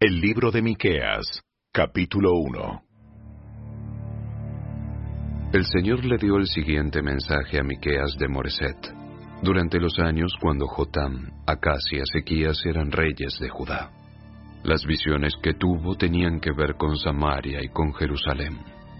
El libro de Miqueas, capítulo 1. El Señor le dio el siguiente mensaje a Miqueas de Moreset, durante los años cuando Jotam, Acaz y Ezequías eran reyes de Judá. Las visiones que tuvo tenían que ver con Samaria y con Jerusalén.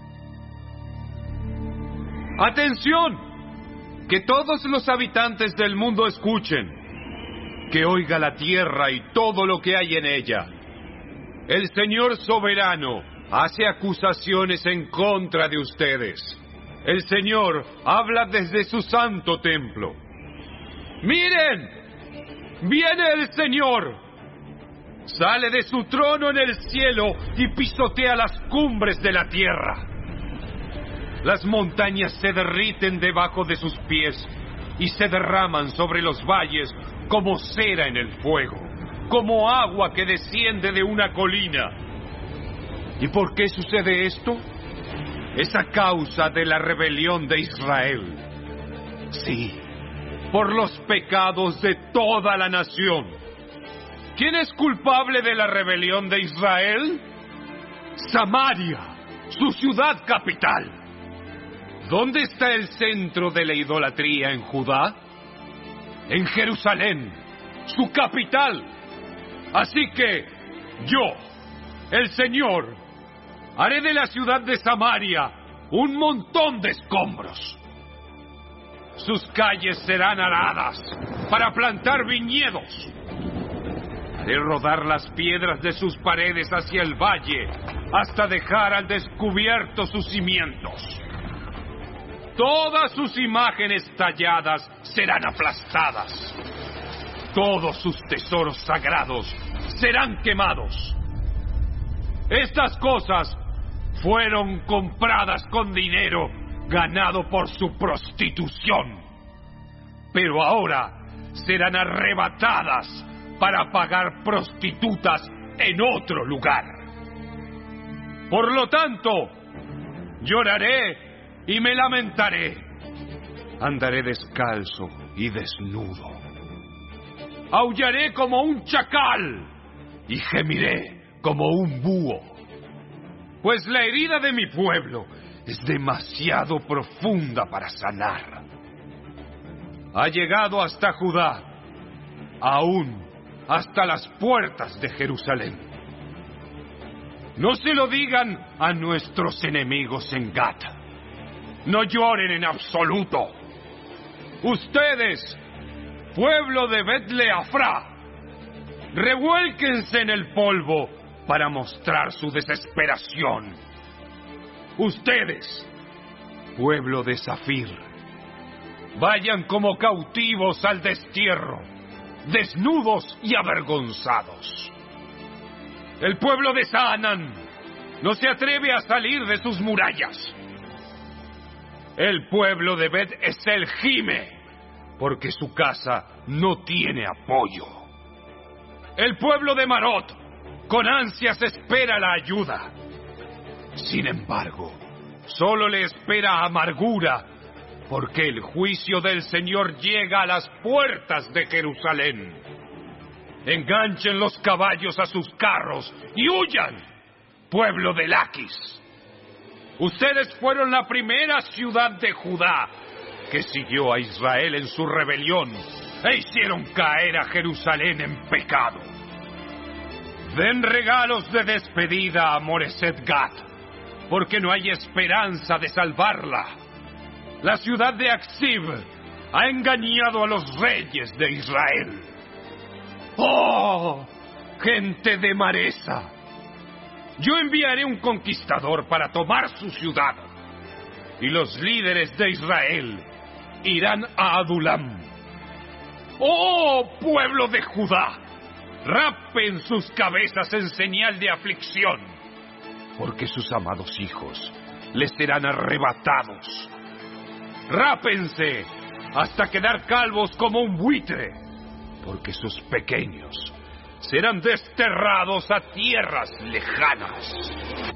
¡Atención! Que todos los habitantes del mundo escuchen. Que oiga la tierra y todo lo que hay en ella. El Señor soberano hace acusaciones en contra de ustedes. El Señor habla desde su santo templo. ¡Miren! ¡Viene el Señor! Sale de su trono en el cielo y pisotea las cumbres de la tierra. Las montañas se derriten debajo de sus pies y se derraman sobre los valles como cera en el fuego, como agua que desciende de una colina. ¿Y por qué sucede esto? Es a causa de la rebelión de Israel. Sí, por los pecados de toda la nación. ¿Quién es culpable de la rebelión de Israel? Samaria, su ciudad capital. ¿Dónde está el centro de la idolatría en Judá? En Jerusalén, su capital. Así que yo, el Señor, haré de la ciudad de Samaria un montón de escombros. Sus calles serán aradas para plantar viñedos. Haré rodar las piedras de sus paredes hacia el valle hasta dejar al descubierto sus cimientos. Todas sus imágenes talladas serán aplastadas. Todos sus tesoros sagrados serán quemados. Estas cosas fueron compradas con dinero ganado por su prostitución. Pero ahora serán arrebatadas para pagar prostitutas en otro lugar. Por lo tanto, lloraré y me lamentaré. Andaré descalzo y desnudo. Aullaré como un chacal y gemiré como un búho. Pues la herida de mi pueblo es demasiado profunda para sanar. Ha llegado hasta Judá, aún hasta las puertas de Jerusalén. No se lo digan a nuestros enemigos en Gat. No lloren en absoluto. Ustedes, pueblo de Bet-Leafra, revuélquense en el polvo para mostrar su desesperación. Ustedes, pueblo de Zafir, vayan como cautivos al destierro, desnudos y avergonzados. El pueblo de Saanán no se atreve a salir de sus murallas. El pueblo de Bet-Esel gime, porque su casa no tiene apoyo. El pueblo de Marot con ansias espera la ayuda. Sin embargo, solo le espera amargura, porque el juicio del Señor llega a las puertas de Jerusalén. Enganchen los caballos a sus carros y huyan, pueblo de Laquis. Ustedes fueron la primera ciudad de Judá que siguió a Israel en su rebelión e hicieron caer a Jerusalén en pecado. Den regalos de despedida a Moreset Gat, porque no hay esperanza de salvarla. La ciudad de Aksib ha engañado a los reyes de Israel. ¡Oh, gente de Maresa! Yo enviaré un conquistador para tomar su ciudad, y los líderes de Israel irán a Adulam. ¡Oh, pueblo de Judá! Rapen sus cabezas en señal de aflicción, porque sus amados hijos les serán arrebatados. Rápense hasta quedar calvos como un buitre, porque sus pequeños serán desterrados a tierras lejanas.